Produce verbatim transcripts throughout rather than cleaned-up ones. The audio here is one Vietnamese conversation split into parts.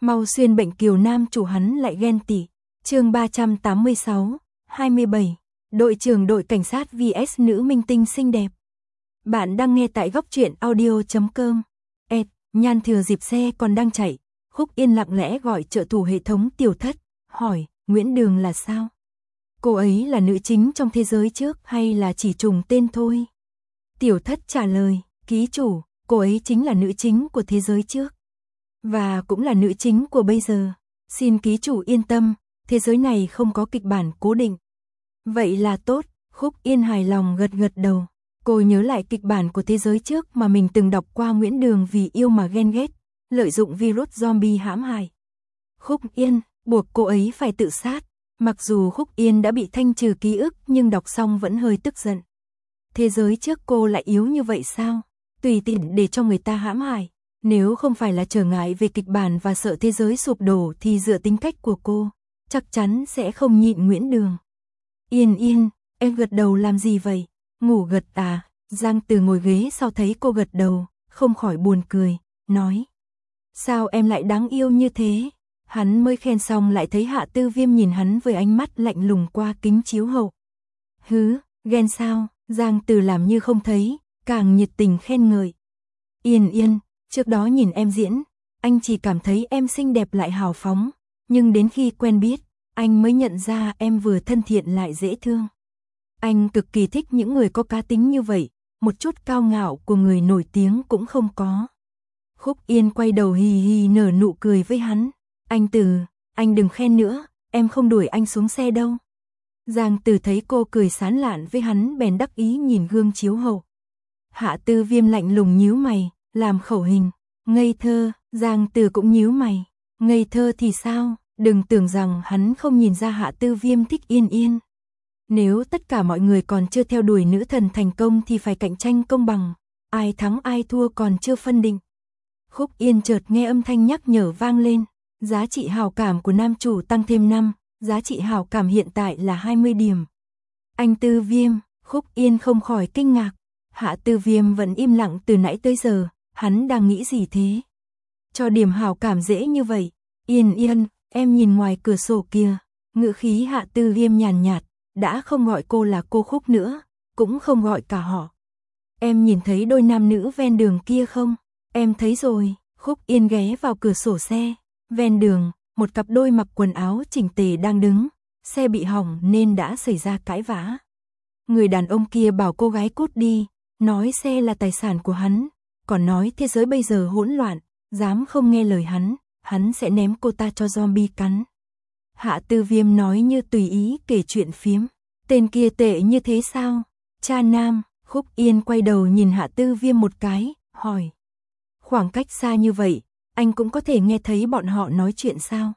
Mau xuyên bệnh kiều nam chủ hắn lại ghen tị. Chương ba trăm tám mươi sáu, hai mươi bảy. Đội trưởng đội cảnh sát vs nữ minh tinh xinh đẹp. Bạn đang nghe tại góc truyện audio chấm com. Ed, Nhan thừa dịp xe còn đang chạy, Khúc Yên lặng lẽ gọi trợ thủ hệ thống Tiểu Thất, hỏi, Nguyễn Đường là sao? Cô ấy là nữ chính trong thế giới trước hay là chỉ trùng tên thôi? Tiểu Thất trả lời, ký chủ, cô ấy chính là nữ chính của thế giới trước. Và cũng là nữ chính của bây giờ. Xin ký chủ yên tâm, thế giới này không có kịch bản cố định. Vậy là tốt, Khúc Yên hài lòng gật gật đầu. Cô nhớ lại kịch bản của thế giới trước mà mình từng đọc qua. Nguyễn Đường vì yêu mà ghen ghét, lợi dụng virus zombie hãm hại Khúc Yên, buộc cô ấy phải tự sát. Mặc dù Khúc Yên đã bị thanh trừ ký ức nhưng đọc xong vẫn hơi tức giận. Thế giới trước cô lại yếu như vậy sao? Tùy tiện để cho người ta hãm hại. Nếu không phải là trở ngại về kịch bản và sợ thế giới sụp đổ thì dựa tính cách của cô, chắc chắn sẽ không nhịn Nguyễn Đường. Yên Yên, em gật đầu làm gì vậy? Ngủ gật à? Giang Từ ngồi ghế sau thấy cô gật đầu, không khỏi buồn cười, nói. Sao em lại đáng yêu như thế? Hắn mới khen xong lại thấy Hạ Tư Viêm nhìn hắn với ánh mắt lạnh lùng qua kính chiếu hậu. Hứ, ghen sao? Giang Từ làm như không thấy, càng nhiệt tình khen ngợi. Yên Yên, trước đó nhìn em diễn, anh chỉ cảm thấy em xinh đẹp lại hào phóng, nhưng đến khi quen biết, anh mới nhận ra em vừa thân thiện lại dễ thương. Anh cực kỳ thích những người có cá tính như vậy, một chút cao ngạo của người nổi tiếng cũng không có. Khúc Yên quay đầu hì hì nở nụ cười với hắn. Anh Từ, anh đừng khen nữa, em không đuổi anh xuống xe đâu. Giang Từ thấy cô cười sán lạn với hắn bèn đắc ý nhìn gương chiếu hậu. Hạ Tư Viêm lạnh lùng nhíu mày, làm khẩu hình. Ngây thơ, Giang Từ cũng nhíu mày. Ngây thơ thì sao, đừng tưởng rằng hắn không nhìn ra Hạ Tư Viêm thích Yên Yên. Nếu tất cả mọi người còn chưa theo đuổi nữ thần thành công thì phải cạnh tranh công bằng. Ai thắng ai thua còn chưa phân định. Khúc Yên chợt nghe âm thanh nhắc nhở vang lên. Giá trị hào cảm của nam chủ tăng thêm năm, giá trị hào cảm hiện tại là hai mươi điểm. Anh Tư Viêm, Khúc Yên không khỏi kinh ngạc. Hạ Tư Viêm vẫn im lặng từ nãy tới giờ, hắn đang nghĩ gì thế? Cho điểm hào cảm dễ như vậy. Yên Yên, em nhìn ngoài cửa sổ kia. Ngữ khí Hạ Tư Viêm nhàn nhạt, đã không gọi cô là cô Khúc nữa, cũng không gọi cả họ. Em nhìn thấy đôi nam nữ ven đường kia không? Em thấy rồi. Khúc Yên ghé vào cửa sổ xe. Ven đường, một cặp đôi mặc quần áo chỉnh tề đang đứng. Xe bị hỏng nên đã xảy ra cãi vã. Người đàn ông kia bảo cô gái cút đi, nói xe là tài sản của hắn, còn nói thế giới bây giờ hỗn loạn, dám không nghe lời hắn, hắn sẽ ném cô ta cho zombie cắn. Hạ Tư Viêm nói như tùy ý kể chuyện phiếm. Tên kia tệ như thế sao? Cha nam. Khúc Yên quay đầu nhìn Hạ Tư Viêm một cái, hỏi. Khoảng cách xa như vậy, anh cũng có thể nghe thấy bọn họ nói chuyện sao?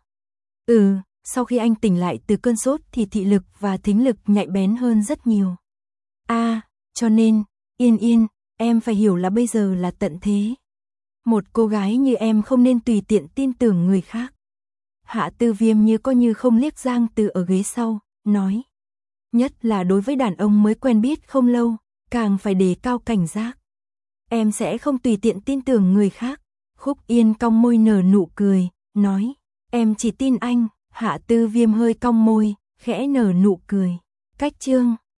Ừ, sau khi anh tỉnh lại từ cơn sốt thì thị lực và thính lực nhạy bén hơn rất nhiều. À, cho nên, Yên Yên, em phải hiểu là bây giờ là tận thế. Một cô gái như em không nên tùy tiện tin tưởng người khác. Hạ Tư Viêm như có như không liếc Giang Từ ở ghế sau, nói. Nhất là đối với đàn ông mới quen biết không lâu, càng phải đề cao cảnh giác. Em sẽ không tùy tiện tin tưởng người khác. Khúc Yên cong môi nở nụ cười, nói. Em chỉ tin anh. Hạ Tư Viêm hơi cong môi, khẽ nở nụ cười. Cách chương.